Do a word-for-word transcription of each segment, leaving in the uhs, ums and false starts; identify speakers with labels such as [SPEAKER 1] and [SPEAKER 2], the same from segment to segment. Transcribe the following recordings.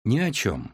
[SPEAKER 1] Ни о чем.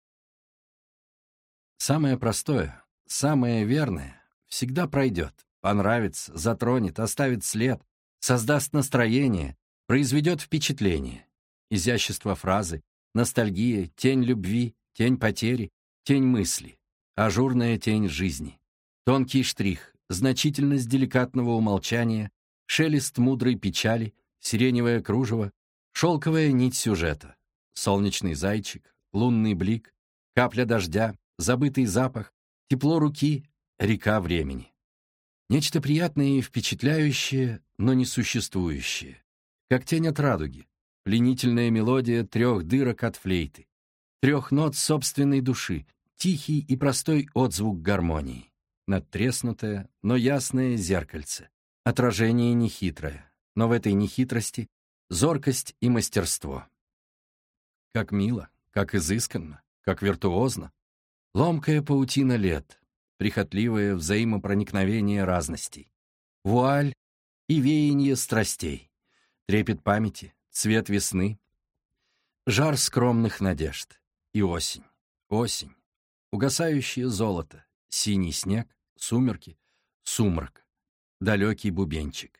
[SPEAKER 1] Самое простое, самое верное всегда пройдет, понравится, затронет, оставит след, создаст настроение, произведет впечатление. Изящество фразы, ностальгия, тень любви, тень потери, тень мысли, ажурная тень жизни, тонкий штрих, значительность деликатного умолчания, шелест мудрой печали, сиреневое кружево, шелковая нить сюжета, солнечный зайчик, лунный блик, капля дождя, забытый запах, тепло руки, река времени. Нечто приятное и впечатляющее, но несуществующее, как тень от радуги, пленительная мелодия трех дырок от флейты, трех нот собственной души, тихий и простой отзвук гармонии, надтреснутое, но ясное зеркальце, отражение нехитрое, но в этой нехитрости зоркость и мастерство. Как мило, как изысканно, как виртуозно, ломкая паутина лет, прихотливое взаимопроникновение разностей, вуаль и веяние страстей, трепет памяти, цвет весны, жар скромных надежд и осень, осень, угасающее золото, синий снег, сумерки, сумрак, далекий бубенчик.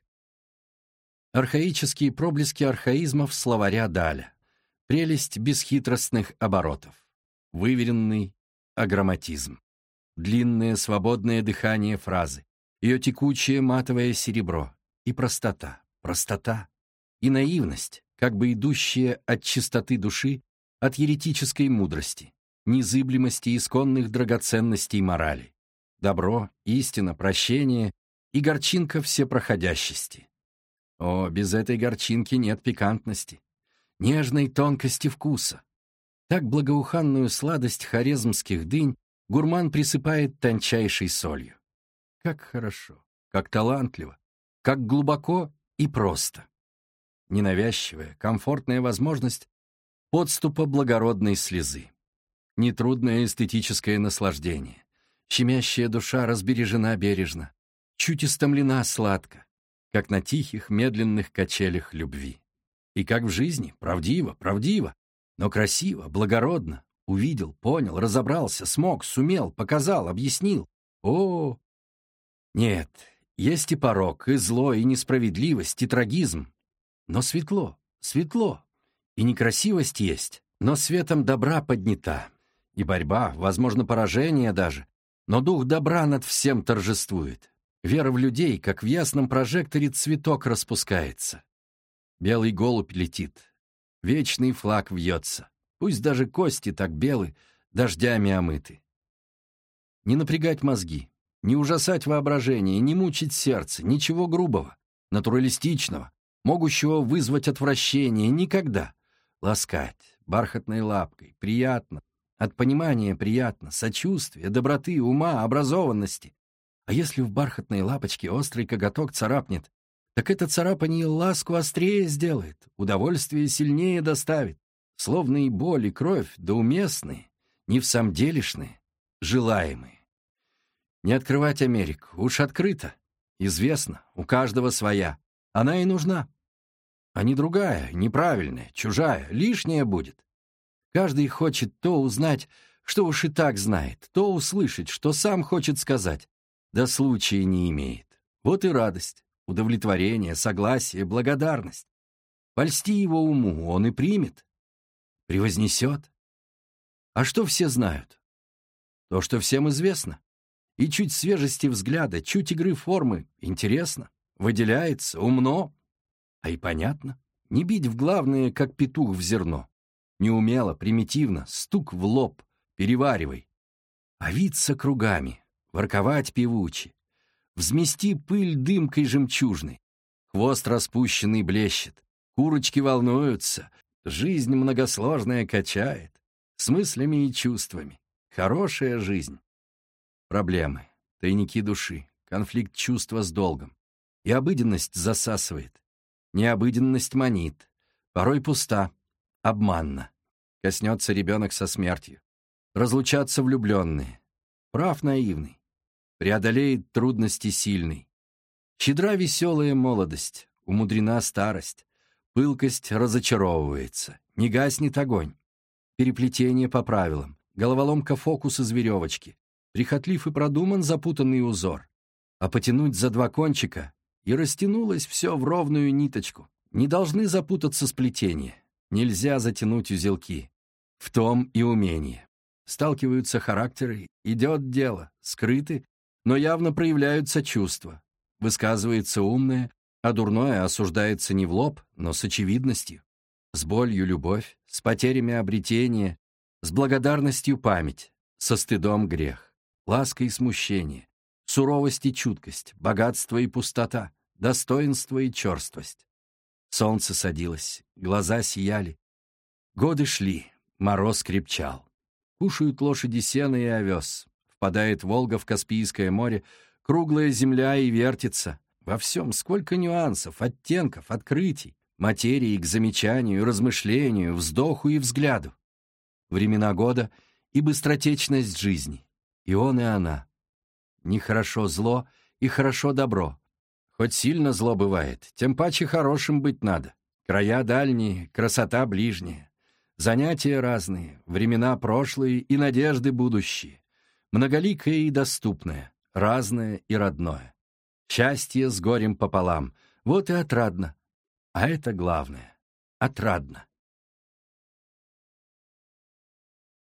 [SPEAKER 1] Архаические проблески архаизмов словаря Даля, прелесть бесхитростных оборотов, выверенный аграмматизм, длинное свободное дыхание фразы, ее текучее матовое серебро и простота, простота и наивность, как бы идущая от чистоты души, от еретической мудрости, незыблемости исконных драгоценностей морали, добро, истина, прощение и горчинка всепроходящести. О, без этой горчинки нет пикантности, нежной тонкости вкуса. Так благоуханную сладость хорезмских дынь гурман присыпает тончайшей солью. Как хорошо, как талантливо, как глубоко и просто. Ненавязчивая, комфортная возможность подступа благородной слезы. Нетрудное эстетическое наслаждение. Щемящая душа разбережена бережно, чуть истомлена сладко, как на тихих, медленных качелях любви. И как в жизни, правдиво, правдиво, но красиво, благородно, увидел, понял, разобрался, смог, сумел, показал, объяснил. О, нет, есть и порок, и зло, и несправедливость, и трагизм. Но светло, светло, и некрасивость есть, но светом добра поднята. И борьба, возможно, поражение даже, но дух добра над всем торжествует. Вера в людей, как в ясном прожекторе цветок распускается. Белый голубь летит, вечный флаг вьется, пусть даже кости так белы, дождями омыты. Не напрягать мозги, не ужасать воображение, не мучить сердце, ничего грубого, натуралистичного, могущего вызвать отвращение, никогда. Ласкать бархатной лапкой, приятно, от понимания приятно, сочувствия, доброты, ума, образованности. А если в бархатной лапочке острый коготок царапнет, так это царапанье ласку острее сделает, удовольствие сильнее доставит, словно и боль, и кровь, да уместные, не всамделишные, желаемые. Не открывать Америку, уж открыто, известно, у каждого своя, она и нужна. А не другая, неправильная, чужая, лишняя будет. Каждый хочет то узнать, что уж и так знает, то услышать, что сам хочет сказать, да случая не имеет. Вот и радость, удовлетворение, согласие, благодарность. Польсти его уму, он и примет, превознесет. А что все знают? То, что всем известно. И чуть свежести взгляда, чуть игры формы интересно, выделяется, умно, а и понятно. Не бить в главное, как петух в зерно. Неумело, примитивно, стук в лоб, переваривай. А виться кругами, ворковать певуче, взмести пыль дымкой жемчужной. Хвост распущенный блещет, курочки волнуются, жизнь многосложная качает, с мыслями и чувствами. Хорошая жизнь. Проблемы, тайники души, конфликт чувства с долгом. И обыденность засасывает. Необыденность манит, порой пуста, обманна. Коснется ребенок со смертью. Разлучатся влюбленные. Прав наивный. Преодолеет трудности сильный. Щедра веселая молодость, умудрена старость. Пылкость разочаровывается, не гаснет огонь. переплетение по правилам, головоломка фокус из веревочки, прихотлив и продуман запутанный узор. А потянуть за два кончика, и растянулось все в ровную ниточку. Не должны запутаться сплетения, нельзя затянуть узелки. В том и умение. Сталкиваются характеры, идет дело, скрыты, но явно проявляются чувства. Высказывается умное, а дурное осуждается не в лоб, но с очевидностью. С болью любовь, с потерями обретение, с благодарностью память, со стыдом грех, ласка и смущение, суровость и чуткость, богатство и пустота, достоинство и черствость. Солнце садилось, глаза сияли. Годы шли, мороз крепчал. Кушают лошади сено и овес. Впадает Волга в Каспийское море, круглая земля и вертится. Во всем сколько нюансов, оттенков, открытий, материи к замечанию, размышлению, вздоху и взгляду. Времена года и быстротечность жизни. И он, и она. Нехорошо зло и хорошо добро. Хоть сильно зло бывает, тем паче хорошим быть надо. Края дальние, красота ближняя. Занятия разные, времена прошлые и надежды будущие. Многоликое и доступное, разное и родное. Счастье с горем пополам, вот и отрадно. А это главное — отрадно.